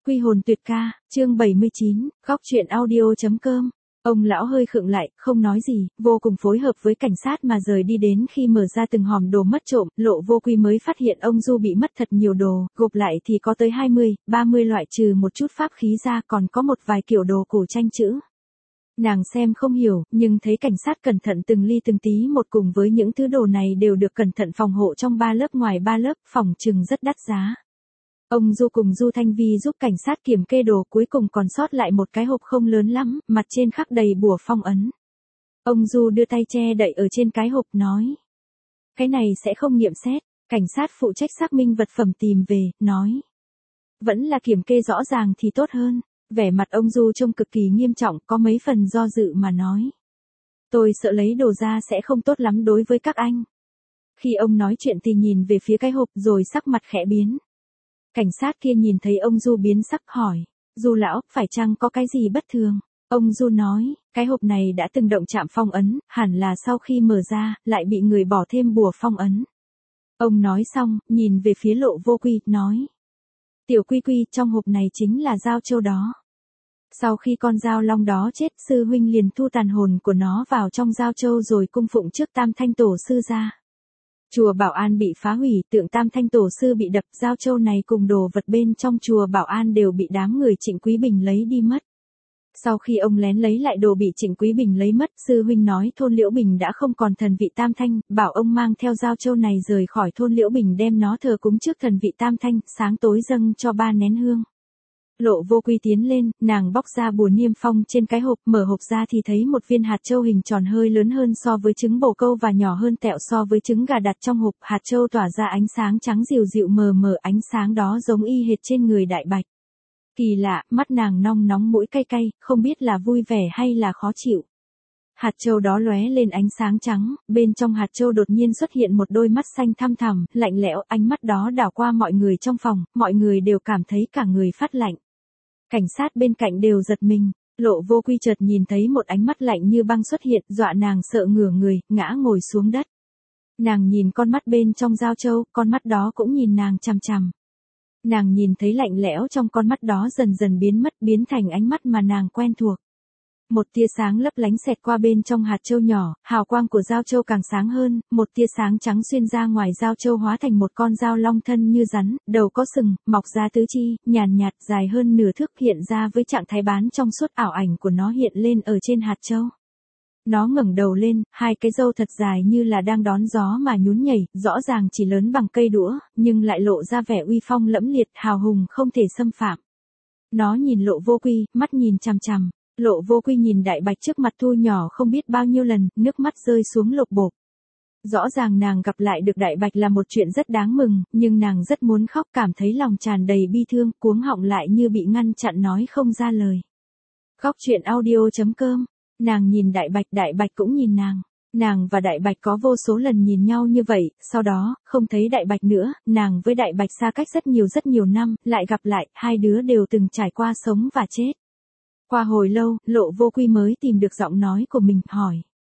Quy hồn tuyệt ca, chương 79, góc truyện audio.com. Ông lão hơi khựng lại, không nói gì, vô cùng phối hợp với cảnh sát mà rời đi. Đến khi mở ra từng hòm đồ mất trộm, Lộ Vô Quy mới phát hiện ông Du bị mất thật nhiều đồ, gộp lại thì có tới 20, 30 loại, trừ một chút pháp khí ra còn có một vài kiểu đồ cổ tranh chữ. Nàng xem không hiểu, nhưng thấy cảnh sát cẩn thận từng ly từng tí một, cùng với những thứ đồ này đều được cẩn thận phòng hộ trong 3 lớp ngoài 3 lớp, phòng trừng rất đắt giá. Ông Du cùng Du Thanh Vi giúp cảnh sát kiểm kê đồ, cuối cùng còn sót lại một cái hộp không lớn lắm, mặt trên khắc đầy bùa phong ấn. Ông Du đưa tay che đậy ở trên cái hộp, nói: cái này sẽ không nghiệm xét. Cảnh sát phụ trách xác minh vật phẩm tìm về, nói: vẫn là kiểm kê rõ ràng thì tốt hơn. Vẻ mặt ông Du trông cực kỳ nghiêm trọng, có mấy phần do dự mà nói: tôi sợ lấy đồ ra sẽ không tốt lắm đối với các anh. Khi ông nói chuyện thì nhìn về phía cái hộp rồi sắc mặt khẽ biến. Cảnh sát kia nhìn thấy ông Du biến sắc hỏi: Du lão, phải chăng có cái gì bất thường? Ông Du nói: cái hộp này đã từng động chạm phong ấn, hẳn là sau khi mở ra, lại bị người bỏ thêm bùa phong ấn. Ông nói xong, nhìn về phía Lộ Vô Quy, nói: tiểu Quy Quy, trong hộp này chính là dao châu đó. Sau khi con dao long đó chết, sư huynh liền thu tàn hồn của nó vào trong dao châu rồi cung phụng trước Tam Thanh Tổ sư ra. Chùa Bảo An bị phá hủy, tượng Tam Thanh Tổ sư bị đập, dao châu này cùng đồ vật bên trong chùa Bảo An đều bị đám người Trịnh Quý Bình lấy đi mất. Sau khi ông lén lấy lại đồ bị Trịnh Quý Bình lấy mất, sư huynh nói thôn Liễu Bình đã không còn thần vị Tam Thanh, bảo ông mang theo dao châu này rời khỏi thôn Liễu Bình, đem nó thờ cúng trước thần vị Tam Thanh, sáng tối dâng cho 3 nén hương. Lộ Vô Quy tiến lên, nàng bóc ra bùa niêm phong trên cái hộp, mở hộp ra thì thấy một viên hạt châu hình tròn hơi lớn hơn so với trứng bồ câu và nhỏ hơn tẹo so với trứng gà đặt trong hộp. Hạt châu tỏa ra ánh sáng trắng dịu dịu mờ mờ, ánh sáng đó giống y hệt trên người Đại Bạch. Kỳ lạ, mắt nàng nong nóng, mũi cay cay, không biết là vui vẻ hay là khó chịu. Hạt châu đó lóe lên ánh sáng trắng, bên trong hạt châu đột nhiên xuất hiện một đôi mắt xanh thăm thẳm, lạnh lẽo, ánh mắt đó đảo qua mọi người trong phòng, mọi người đều cảm thấy cả người phát lạnh. Cảnh sát bên cạnh đều giật mình. Lộ Vô Quy chợt nhìn thấy một ánh mắt lạnh như băng xuất hiện, dọa nàng sợ ngửa người, ngã ngồi xuống đất. Nàng nhìn con mắt bên trong dao châu, con mắt đó cũng nhìn nàng chằm chằm. Nàng nhìn thấy lạnh lẽo trong con mắt đó dần dần biến mất, biến thành ánh mắt mà nàng quen thuộc. Một tia sáng lấp lánh xẹt qua bên trong hạt châu nhỏ, hào quang của dao châu càng sáng hơn, một tia sáng trắng xuyên ra ngoài dao châu hóa thành một con dao long thân như rắn, đầu có sừng, mọc ra tứ chi, nhàn nhạt, dài hơn nửa thước, hiện ra với trạng thái bán trong suốt, ảo ảnh của nó hiện lên ở trên hạt châu. Nó ngẩng đầu lên, 2 cái râu thật dài như là đang đón gió mà nhún nhảy, rõ ràng chỉ lớn bằng cây đũa, nhưng lại lộ ra vẻ uy phong lẫm liệt, hào hùng không thể xâm phạm. Nó nhìn Lộ Vô Quy, mắt nhìn chằm chằm. Lộ Vô Quy nhìn Đại Bạch trước mặt thu nhỏ không biết bao nhiêu lần, nước mắt rơi xuống lộp bộp. Rõ ràng nàng gặp lại được Đại Bạch là một chuyện rất đáng mừng, nhưng nàng rất muốn khóc, cảm thấy lòng tràn đầy bi thương, cuống họng lại như bị ngăn chặn nói không ra lời. Góc truyện audio.com. Nàng nhìn Đại Bạch cũng nhìn nàng. Nàng và Đại Bạch có vô số lần nhìn nhau như vậy, sau đó, không thấy Đại Bạch nữa, nàng với Đại Bạch xa cách rất nhiều năm, lại gặp lại, hai đứa đều từng trải qua sống và chết. Qua hồi lâu, Lộ Vô Quy mới tìm được giọng nói của mình, hỏi: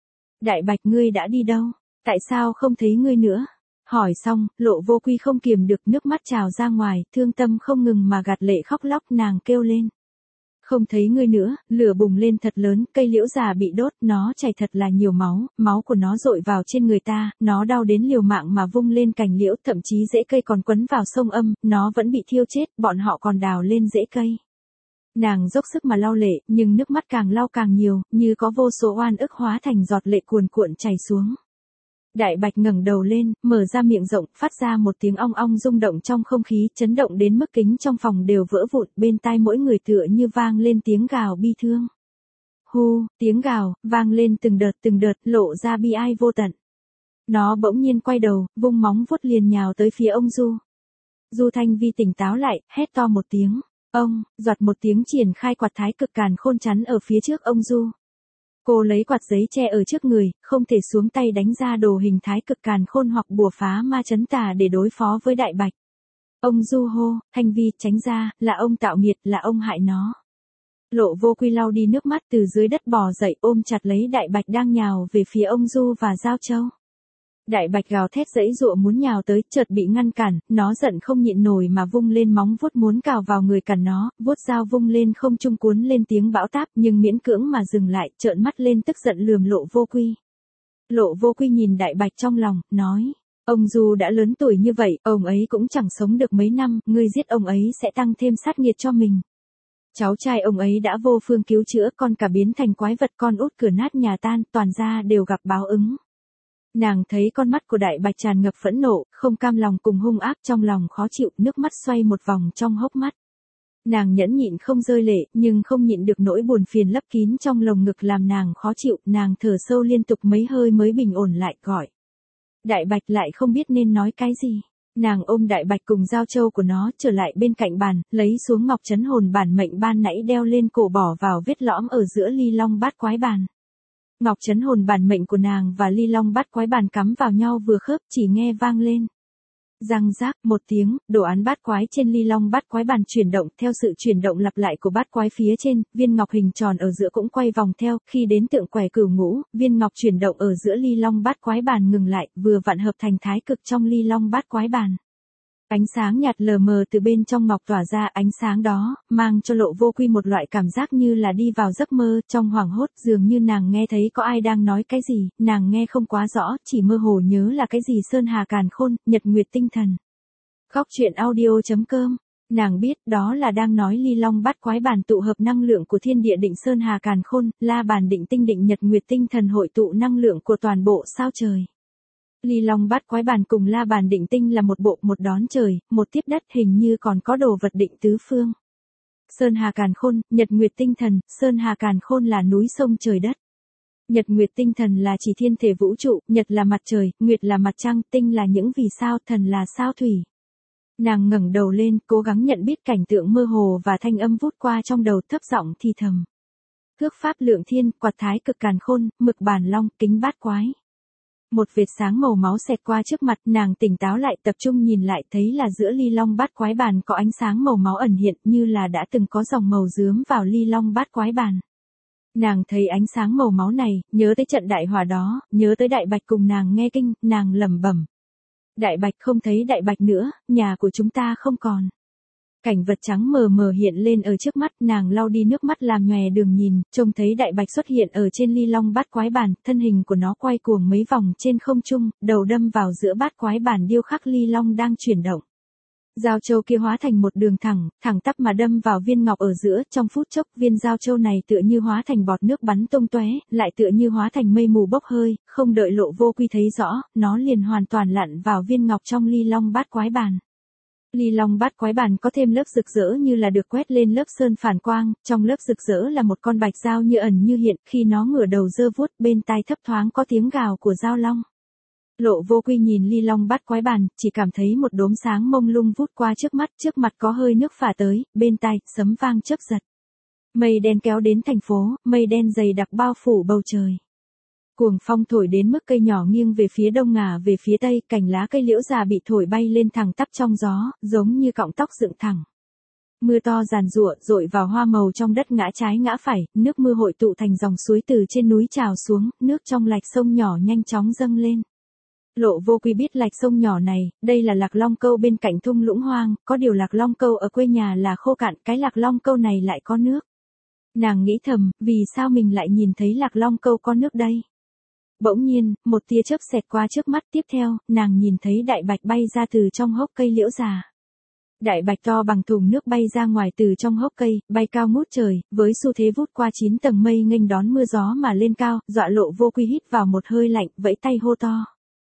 Đại Bạch, ngươi đã đi đâu? Tại sao không thấy ngươi nữa? Hỏi xong, Lộ Vô Quy không kiềm được, nước mắt trào ra ngoài, thương tâm không ngừng mà gạt lệ khóc lóc. Nàng kêu lên: không thấy ngươi nữa. Lửa bùng lên thật lớn, cây liễu già bị đốt, nó chảy thật là nhiều máu, máu của nó dội vào trên người ta, nó đau đến liều mạng mà vung lên cành liễu, thậm chí rễ cây còn quấn vào sông Âm, nó vẫn bị thiêu chết, bọn họ còn đào lên rễ cây. Nàng dốc sức mà lau lệ, nhưng nước mắt càng lau càng nhiều, như có vô số oan ức hóa thành giọt lệ cuồn cuộn chảy xuống. Đại Bạch ngẩng đầu lên, mở ra miệng rộng, phát ra một tiếng ong ong rung động trong không khí, chấn động đến mức kính trong phòng đều vỡ vụn, bên tai mỗi người tựa như vang lên tiếng gào bi thương. Hu, tiếng gào, vang lên từng đợt, lộ ra bi ai vô tận. Nó bỗng nhiên quay đầu, vung móng vuốt liền nhào tới phía ông Du. Du Thanh Vi tỉnh táo lại, hét to một tiếng. Ông, giọt một tiếng triển khai quạt thái cực càn khôn chắn ở phía trước ông Du. Cô lấy quạt giấy che ở trước người, không thể xuống tay đánh ra đồ hình thái cực càn khôn hoặc bùa phá ma chấn tà để đối phó với Đại Bạch. Ông Du hô: Thanh Vi, tránh ra, là ông tạo nghiệt, là ông hại nó. Lộ Vô Quy lau đi nước mắt, từ dưới đất bò dậy, ôm chặt lấy Đại Bạch đang nhào về phía ông Du và Giao Châu. Đại bạch gào thét giãy giụa muốn nhào tới, chợt bị ngăn cản, nó giận không nhịn nổi mà vung lên móng vuốt muốn cào vào người cản nó, vuốt dao vung lên không trung cuốn lên tiếng bão táp, nhưng miễn cưỡng mà dừng lại, trợn mắt lên tức giận lườm Lộ Vô Quy. Lộ Vô Quy nhìn đại bạch trong lòng, nói, ông dù đã lớn tuổi như vậy, ông ấy cũng chẳng sống được mấy năm, ngươi giết ông ấy sẽ tăng thêm sát nghiệt cho mình. Cháu trai ông ấy đã vô phương cứu chữa, con cả biến thành quái vật, con út cửa nát nhà tan, toàn gia đều gặp báo ứng. Nàng thấy con mắt của đại bạch tràn ngập phẫn nộ, không cam lòng cùng hung ác, trong lòng khó chịu, nước mắt xoay một vòng trong hốc mắt. Nàng nhẫn nhịn không rơi lệ, nhưng không nhịn được nỗi buồn phiền lấp kín trong lồng ngực làm nàng khó chịu, nàng thở sâu liên tục mấy hơi mới bình ổn lại, gọi. Đại bạch lại không biết nên nói cái gì. Nàng ôm đại bạch cùng giao châu của nó trở lại bên cạnh bàn, lấy xuống ngọc trấn hồn bản mệnh ban nãy đeo lên cổ bỏ vào vết lõm ở giữa ly long bát quái bàn. Ngọc trấn hồn bản mệnh của nàng và ly long bát quái bàn cắm vào nhau vừa khớp, chỉ nghe vang lên. Răng rác một tiếng, đồ án bát quái trên ly long bát quái bàn chuyển động, theo sự chuyển động lặp lại của bát quái phía trên, viên ngọc hình tròn ở giữa cũng quay vòng theo, khi đến tượng quẻ cửu ngũ, viên ngọc chuyển động ở giữa ly long bát quái bàn ngừng lại, vừa vặn hợp thành thái cực trong ly long bát quái bàn. Ánh sáng nhạt lờ mờ từ bên trong ngọc tỏa ra, ánh sáng đó mang cho Lộ Vô Quy một loại cảm giác như là đi vào giấc mơ, trong hoảng hốt dường như nàng nghe thấy có ai đang nói cái gì, nàng nghe không quá rõ, chỉ mơ hồ nhớ là cái gì sơn hà càn khôn, nhật nguyệt tinh thần. Góc truyện audio.com, nàng biết đó là đang nói ly long bát quái bàn tụ hợp năng lượng của thiên địa định sơn hà càn khôn, la bàn định tinh định nhật nguyệt tinh thần hội tụ năng lượng của toàn bộ sao trời. Ly long bát quái bàn cùng la bàn định tinh là một bộ, một đón trời, một tiếp đất, hình như còn có đồ vật định tứ phương. Sơn hà càn khôn, nhật nguyệt tinh thần, sơn hà càn khôn là núi sông trời đất. Nhật nguyệt tinh thần là chỉ thiên thể vũ trụ, nhật là mặt trời, nguyệt là mặt trăng, tinh là những vì sao, thần là sao thủy. Nàng ngẩng đầu lên, cố gắng nhận biết cảnh tượng mơ hồ và thanh âm vút qua trong đầu, thấp giọng thì thầm. Thước pháp lượng thiên, quạt thái cực càn khôn, mực bản long, kính bát quái. Một vệt sáng màu máu xẹt qua trước mặt, nàng tỉnh táo lại, tập trung nhìn lại, thấy là giữa ly long bát quái bàn có ánh sáng màu máu ẩn hiện, như là đã từng có dòng màu rướm vào ly long bát quái bàn. Nàng thấy ánh sáng màu máu này, nhớ tới trận đại hỏa đó, nhớ tới đại bạch cùng nàng nghe kinh, nàng lẩm bẩm. Đại bạch, không thấy đại bạch nữa, nhà của chúng ta không còn. Cảnh vật trắng mờ mờ hiện lên ở trước mắt, nàng lau đi nước mắt làm nhòe đường nhìn, trông thấy đại bạch xuất hiện ở trên ly long bát quái bàn, thân hình của nó quay cuồng mấy vòng trên không trung, đầu đâm vào giữa bát quái bàn điêu khắc ly long đang chuyển động. Giao châu kia hóa thành một đường thẳng, thẳng tắp mà đâm vào viên ngọc ở giữa, trong phút chốc, viên giao châu này tựa như hóa thành bọt nước bắn tung tóe, lại tựa như hóa thành mây mù bốc hơi, không đợi Lộ Vô Quy thấy rõ, nó liền hoàn toàn lặn vào viên ngọc trong ly long bát quái bàn. Ly long bát quái bàn có thêm lớp rực rỡ như là được quét lên lớp sơn phản quang, trong lớp rực rỡ là một con bạch dao như ẩn như hiện, khi nó ngửa đầu giơ vuốt, bên tai thấp thoáng có tiếng gào của dao long. Lộ Vô Quy nhìn ly long bát quái bàn, chỉ cảm thấy một đốm sáng mông lung vút qua trước mặt có hơi nước phả tới, bên tai, sấm vang chớp giật. Mây đen kéo đến thành phố, mây đen dày đặc bao phủ bầu trời. Cuồng phong thổi đến mức cây nhỏ nghiêng về phía đông ngả về phía tây, cành lá cây liễu già bị thổi bay lên thẳng tắp trong gió, giống như cọng tóc dựng thẳng. Mưa to giàn giụa dội vào hoa màu trong đất ngã trái ngã phải, nước mưa hội tụ thành dòng suối từ trên núi trào xuống, nước trong lạch sông nhỏ nhanh chóng dâng lên. Lộ Vô Quy biết lạch sông nhỏ này, đây là Lạc Long Câu bên cạnh thung lũng hoang, có điều Lạc Long Câu ở quê nhà là khô cạn, cái Lạc Long Câu này lại có nước. Nàng nghĩ thầm, vì sao mình lại nhìn thấy Lạc Long Câu có nước đây? Bỗng nhiên, một tia chớp xẹt qua trước mắt, tiếp theo, nàng nhìn thấy đại bạch bay ra từ trong hốc cây liễu già. Đại bạch to bằng thùng nước bay ra ngoài từ trong hốc cây, bay cao ngút trời, với xu thế vút qua 9 tầng mây nghênh đón mưa gió mà lên cao, dọa Lộ Vô Quy hít vào một hơi lạnh, vẫy tay hô to.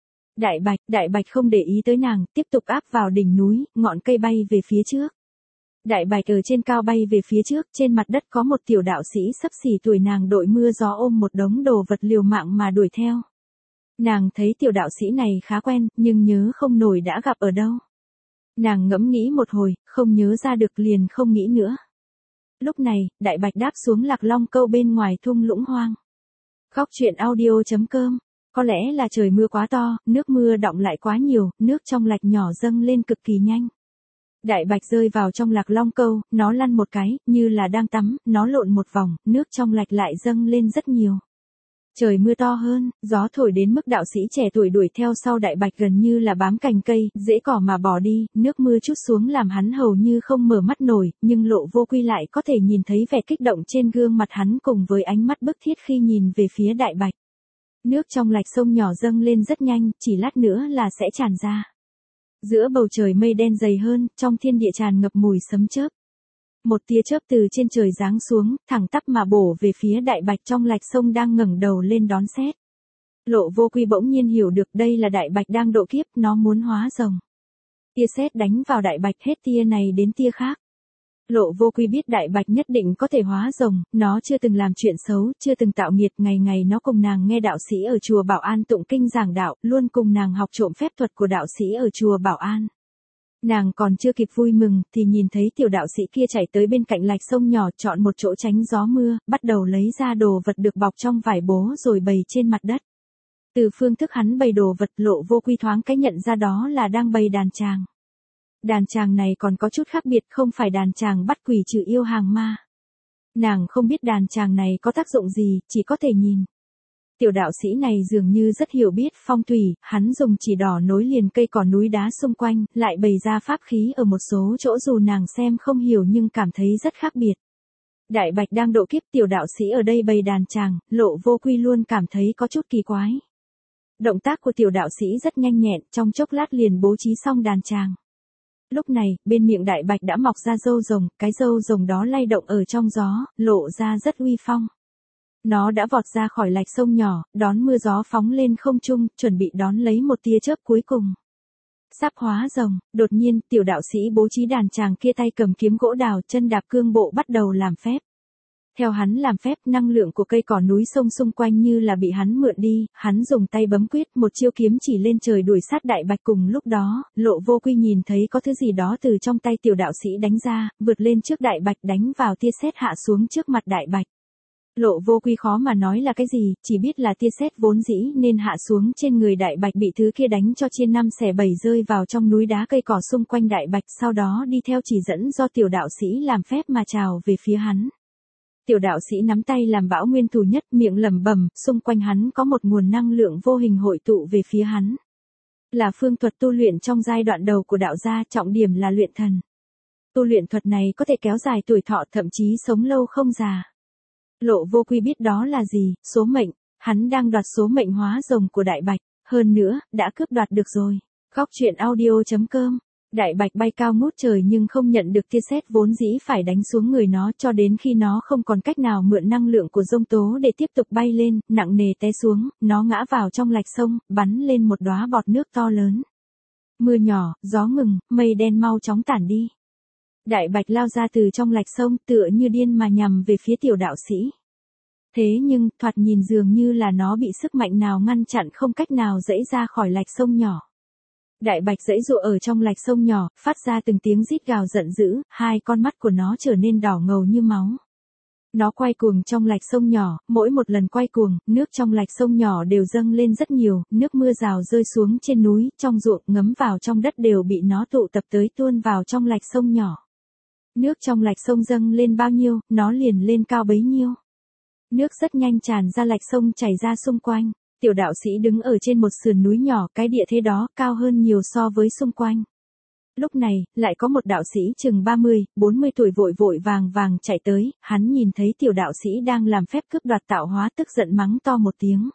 Đại bạch không để ý tới nàng, tiếp tục áp vào đỉnh núi, ngọn cây bay về phía trước. Đại bạch ở trên cao bay về phía trước, trên mặt đất có một tiểu đạo sĩ xấp xỉ tuổi nàng đội mưa gió ôm một đống đồ vật liều mạng mà đuổi theo. Nàng thấy tiểu đạo sĩ này khá quen, nhưng nhớ không nổi đã gặp ở đâu. Nàng ngẫm nghĩ một hồi, không nhớ ra được liền không nghĩ nữa. Lúc này, đại bạch đáp xuống Lạc Long Câu bên ngoài thung lũng hoang. Góc truyện audio.com. Có lẽ là trời mưa quá to, nước mưa đọng lại quá nhiều, nước trong lạch nhỏ dâng lên cực kỳ nhanh. Đại bạch rơi vào trong Lạc Long Câu, nó lăn một cái, như là đang tắm, nó lộn một vòng, nước trong lạch lại dâng lên rất nhiều. Trời mưa to hơn, gió thổi đến mức đạo sĩ trẻ tuổi đuổi theo sau Đại Bạch gần như là bám cành cây, dễ cỏ mà bỏ đi, nước mưa trút xuống làm hắn hầu như không mở mắt nổi, nhưng Lộ Vô Quy lại có thể nhìn thấy vẻ kích động trên gương mặt hắn cùng với ánh mắt bức thiết khi nhìn về phía Đại Bạch. Nước trong lạch sông nhỏ dâng lên rất nhanh, chỉ lát nữa là sẽ tràn ra. Giữa bầu trời mây đen dày hơn, trong thiên địa tràn ngập mùi sấm chớp. Một tia chớp từ trên trời giáng xuống, thẳng tắp mà bổ về phía Đại Bạch trong lạch sông đang ngẩng đầu lên đón sét. Lộ Vô Quy bỗng nhiên hiểu được đây là Đại Bạch đang độ kiếp, nó muốn hóa rồng. Tia sét đánh vào Đại Bạch hết tia này đến tia khác. Lộ Vô Quy biết Đại Bạch nhất định có thể hóa rồng, nó chưa từng làm chuyện xấu, chưa từng tạo nghiệt, ngày ngày nó cùng nàng nghe đạo sĩ ở chùa Bảo An tụng kinh giảng đạo, luôn cùng nàng học trộm phép thuật của đạo sĩ ở chùa Bảo An. Nàng còn chưa kịp vui mừng thì nhìn thấy tiểu đạo sĩ kia chạy tới bên cạnh lạch sông nhỏ, chọn một chỗ tránh gió mưa, bắt đầu lấy ra đồ vật được bọc trong vải bố rồi bày trên mặt đất. Từ phương thức hắn bày đồ vật, Lộ Vô Quy thoáng cái nhận ra đó là đang bày đàn tràng. Đàn tràng này còn có chút khác biệt, không phải đàn tràng bắt quỷ trừ yêu hàng ma. Nàng không biết đàn tràng này có tác dụng gì, chỉ có thể nhìn. Tiểu đạo sĩ này dường như rất hiểu biết phong thủy, hắn dùng chỉ đỏ nối liền cây cỏ núi đá xung quanh, lại bày ra pháp khí ở một số chỗ dù nàng xem không hiểu nhưng cảm thấy rất khác biệt. Đại Bạch đang độ kiếp, tiểu đạo sĩ ở đây bày đàn tràng, Lộ Vô Quy luôn cảm thấy có chút kỳ quái. Động tác của tiểu đạo sĩ rất nhanh nhẹn, trong chốc lát liền bố trí xong đàn tràng. Lúc này, bên miệng Đại Bạch đã mọc ra râu rồng, cái râu rồng đó lay động ở trong gió, lộ ra rất uy phong. Nó đã vọt ra khỏi lạch sông nhỏ, đón mưa gió phóng lên không trung, chuẩn bị đón lấy một tia chớp cuối cùng. Sắp hóa rồng, đột nhiên, tiểu đạo sĩ bố trí đàn tràng kia tay cầm kiếm gỗ đào, chân đạp cương bộ bắt đầu làm phép. Theo hắn làm phép, năng lượng của cây cỏ núi sông xung quanh như là bị hắn mượn đi, hắn dùng tay bấm quyết, một chiêu kiếm chỉ lên trời đuổi sát Đại Bạch. Cùng lúc đó, Lộ Vô Quy nhìn thấy có thứ gì đó từ trong tay tiểu đạo sĩ đánh ra, vượt lên trước Đại Bạch đánh vào tia sét hạ xuống trước mặt Đại Bạch. Lộ Vô Quy khó mà nói là cái gì, chỉ biết là tia sét vốn dĩ nên hạ xuống trên người Đại Bạch bị thứ kia đánh cho chia 5 xẻ 7 rơi vào trong núi đá cây cỏ xung quanh Đại Bạch, sau đó đi theo chỉ dẫn do tiểu đạo sĩ làm phép mà trào về phía hắn. Tiểu đạo sĩ nắm tay làm bão nguyên thủ nhất, miệng lẩm bẩm, xung quanh hắn có một nguồn năng lượng vô hình hội tụ về phía hắn. Là phương thuật tu luyện trong giai đoạn đầu của đạo gia, trọng điểm là luyện thần. Tu luyện thuật này có thể kéo dài tuổi thọ, thậm chí sống lâu không già. Lộ Vô Quy biết đó là gì, số mệnh, hắn đang đoạt số mệnh hóa rồng của Đại Bạch, hơn nữa, đã cướp đoạt được rồi. Góc truyện audio.com. Đại Bạch bay cao ngút trời nhưng không nhận được tia sét vốn dĩ phải đánh xuống người nó, cho đến khi nó không còn cách nào mượn năng lượng của giông tố để tiếp tục bay lên, nặng nề té xuống, nó ngã vào trong lạch sông, bắn lên một đóa bọt nước to lớn. Mưa nhỏ, gió ngừng, mây đen mau chóng tản đi. Đại Bạch lao ra từ trong lạch sông, tựa như điên mà nhằm về phía tiểu đạo sĩ. Thế nhưng, thoạt nhìn dường như là nó bị sức mạnh nào ngăn chặn, không cách nào giãy ra khỏi lạch sông nhỏ. Đại Bạch giãy giụa ở trong lạch sông nhỏ, phát ra từng tiếng rít gào giận dữ, hai con mắt của nó trở nên đỏ ngầu như máu. Nó quay cuồng trong lạch sông nhỏ, mỗi một lần quay cuồng, nước trong lạch sông nhỏ đều dâng lên rất nhiều, nước mưa rào rơi xuống trên núi, trong ruộng, ngấm vào trong đất đều bị nó tụ tập tới tuôn vào trong lạch sông nhỏ. Nước trong lạch sông dâng lên bao nhiêu, nó liền lên cao bấy nhiêu. Nước rất nhanh tràn ra lạch sông chảy ra xung quanh. Tiểu đạo sĩ đứng ở trên một sườn núi nhỏ, cái địa thế đó cao hơn nhiều so với xung quanh. Lúc này, lại có một đạo sĩ chừng 30, 40 tuổi vội vội vàng vàng chạy tới, hắn nhìn thấy tiểu đạo sĩ đang làm phép cướp đoạt tạo hóa, tức giận mắng to một tiếng.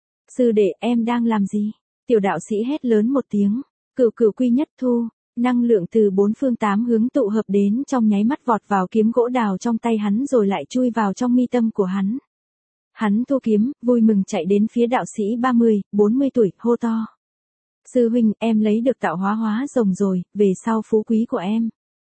Sư đệ, em đang làm gì? Tiểu đạo sĩ hét lớn một tiếng. Cửu cửu quy nhất thu. Năng lượng từ bốn phương tám hướng tụ hợp đến trong nháy mắt vọt vào kiếm gỗ đào trong tay hắn rồi lại chui vào trong mi tâm của hắn. Hắn thu kiếm, vui mừng chạy đến phía đạo sĩ 30, 40 tuổi, hô to. Sư huynh, em lấy được tạo hóa rồng rồi, về sau phú quý của em.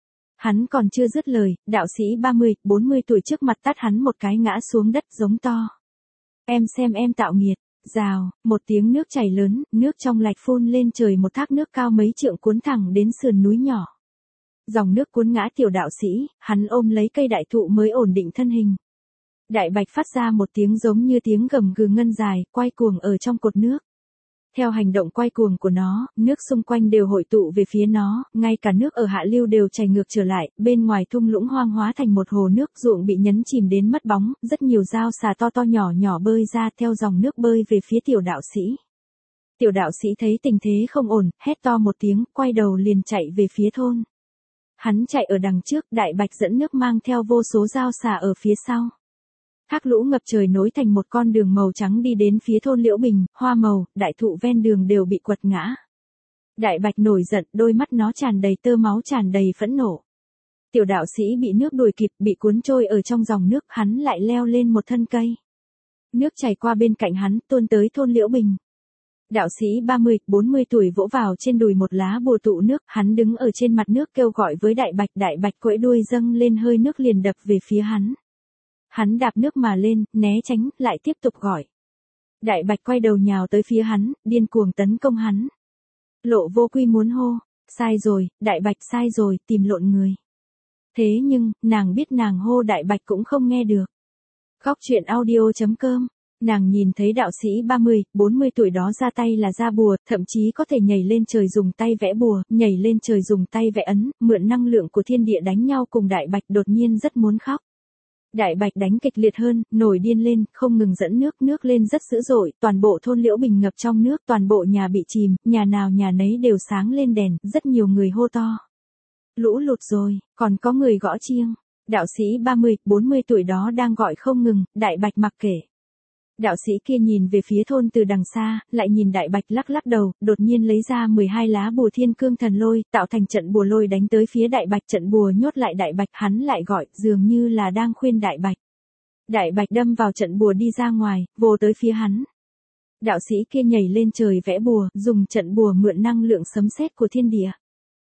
Hắn còn chưa dứt lời, đạo sĩ 30, 40 tuổi trước mặt tát hắn một cái ngã xuống đất giống to. Em xem em tạo nghiệt. Rào, một tiếng nước chảy lớn, nước trong lạch phun lên trời, một thác nước cao mấy trượng cuốn thẳng đến sườn núi nhỏ. Dòng nước cuốn ngã tiểu đạo sĩ, hắn ôm lấy cây đại thụ mới ổn định thân hình. Đại Bạch phát ra một tiếng giống như tiếng gầm gừ ngân dài, quay cuồng ở trong cột nước. Theo hành động quay cuồng của nó, nước xung quanh đều hội tụ về phía nó, ngay cả nước ở hạ lưu đều chảy ngược trở lại, bên ngoài thung lũng hoang hóa thành một hồ nước, ruộng bị nhấn chìm đến mất bóng, rất nhiều dao xà to to nhỏ nhỏ bơi ra theo dòng nước bơi về phía tiểu đạo sĩ. Tiểu đạo sĩ thấy tình thế không ổn, hét to một tiếng, quay đầu liền chạy về phía thôn. Hắn chạy ở đằng trước, đại bạch dẫn nước mang theo vô số dao xà ở phía sau. Thác lũ ngập trời nối thành một con đường màu trắng đi đến phía thôn Liễu Bình, hoa màu, đại thụ ven đường đều bị quật ngã. Đại bạch nổi giận, đôi mắt nó tràn đầy tơ máu, tràn đầy phẫn nộ. Tiểu đạo sĩ bị nước đuổi kịp, bị cuốn trôi ở trong dòng nước, hắn lại leo lên một thân cây. Nước chảy qua bên cạnh hắn, tuôn tới thôn Liễu Bình. Đạo sĩ 30-40 tuổi vỗ vào trên đùi một lá bùa tụ nước, hắn đứng ở trên mặt nước kêu gọi với đại bạch quẫy đuôi dâng lên hơi nước liền đập về phía hắn. Hắn đạp nước mà lên, né tránh, lại tiếp tục gọi. Đại bạch quay đầu nhào tới phía hắn, điên cuồng tấn công hắn. Lộ Vô Quy muốn hô, sai rồi, đại bạch sai rồi, tìm lộn người. Thế nhưng, nàng biết nàng hô đại bạch cũng không nghe được. Góc truyện audio.com. Nàng nhìn thấy đạo sĩ 30-40 tuổi đó ra tay là ra bùa, thậm chí có thể nhảy lên trời dùng tay vẽ bùa, nhảy lên trời dùng tay vẽ ấn, mượn năng lượng của thiên địa đánh nhau cùng đại bạch, đột nhiên rất muốn khóc. Đại bạch đánh kịch liệt hơn, nổi điên lên, không ngừng dẫn nước lên rất dữ dội, toàn bộ thôn Liễu Bình ngập trong nước, toàn bộ nhà bị chìm, nhà nào nhà nấy đều sáng lên đèn, rất nhiều người hô to. Lũ lụt rồi, còn có người gõ chiêng. Đạo sĩ 30-40 tuổi đó đang gọi không ngừng, đại bạch mặc kệ. Đạo sĩ kia nhìn về phía thôn từ đằng xa, lại nhìn đại bạch lắc lắc đầu, đột nhiên lấy ra 12 lá bùa thiên cương thần lôi, tạo thành trận bùa lôi đánh tới phía đại bạch, trận bùa nhốt lại đại bạch, hắn lại gọi, dường như là đang khuyên đại bạch. Đại bạch đâm vào trận bùa đi ra ngoài, vồ tới phía hắn. Đạo sĩ kia nhảy lên trời vẽ bùa, dùng trận bùa mượn năng lượng sấm sét của thiên địa.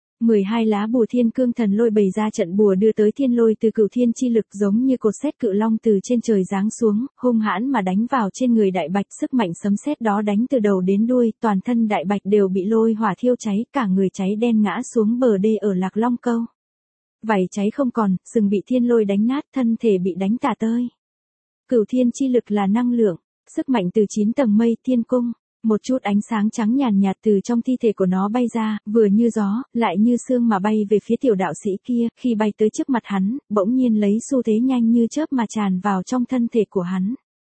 12 lá bùa thiên cương thần lôi bày ra trận bùa đưa tới thiên lôi từ cửu thiên chi lực giống như cột sét cự long từ trên trời giáng xuống, hung hãn mà đánh vào trên người đại bạch, sức mạnh sấm sét đó đánh từ đầu đến đuôi, toàn thân đại bạch đều bị lôi hỏa thiêu cháy, cả người cháy đen ngã xuống bờ đê ở Lạc Long Câu. Vảy cháy không còn, sừng bị thiên lôi đánh nát, thân thể bị đánh tả tơi. Cửu thiên chi lực là năng lượng, sức mạnh từ 9 tầng mây thiên cung. Một chút ánh sáng trắng nhàn nhạt từ trong thi thể của nó bay ra, vừa như gió, lại như sương mà bay về phía tiểu đạo sĩ kia, khi bay tới trước mặt hắn, bỗng nhiên lấy xu thế nhanh như chớp mà tràn vào trong thân thể của hắn.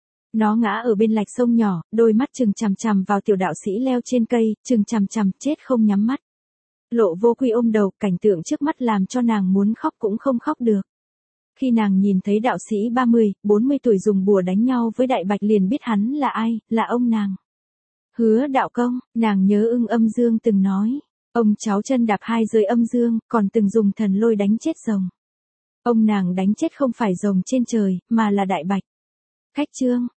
Nó ngã ở bên lạch sông nhỏ, đôi mắt trừng chằm chằm vào tiểu đạo sĩ leo trên cây, trừng chằm chằm, chết không nhắm mắt. Lộ Vô Quy ôm đầu, cảnh tượng trước mắt làm cho nàng muốn khóc cũng không khóc được. Khi nàng nhìn thấy đạo sĩ 30-40 tuổi dùng bùa đánh nhau với đại bạch liền biết hắn là ai, là ông nàng. Hứa đạo công, nàng nhớ Ưng Âm Dương từng nói, ông cháu chân đạp 2 rơi âm dương, còn từng dùng thần lôi đánh chết rồng. Ông nàng đánh chết không phải rồng trên trời, mà là đại bạch. Khách chương,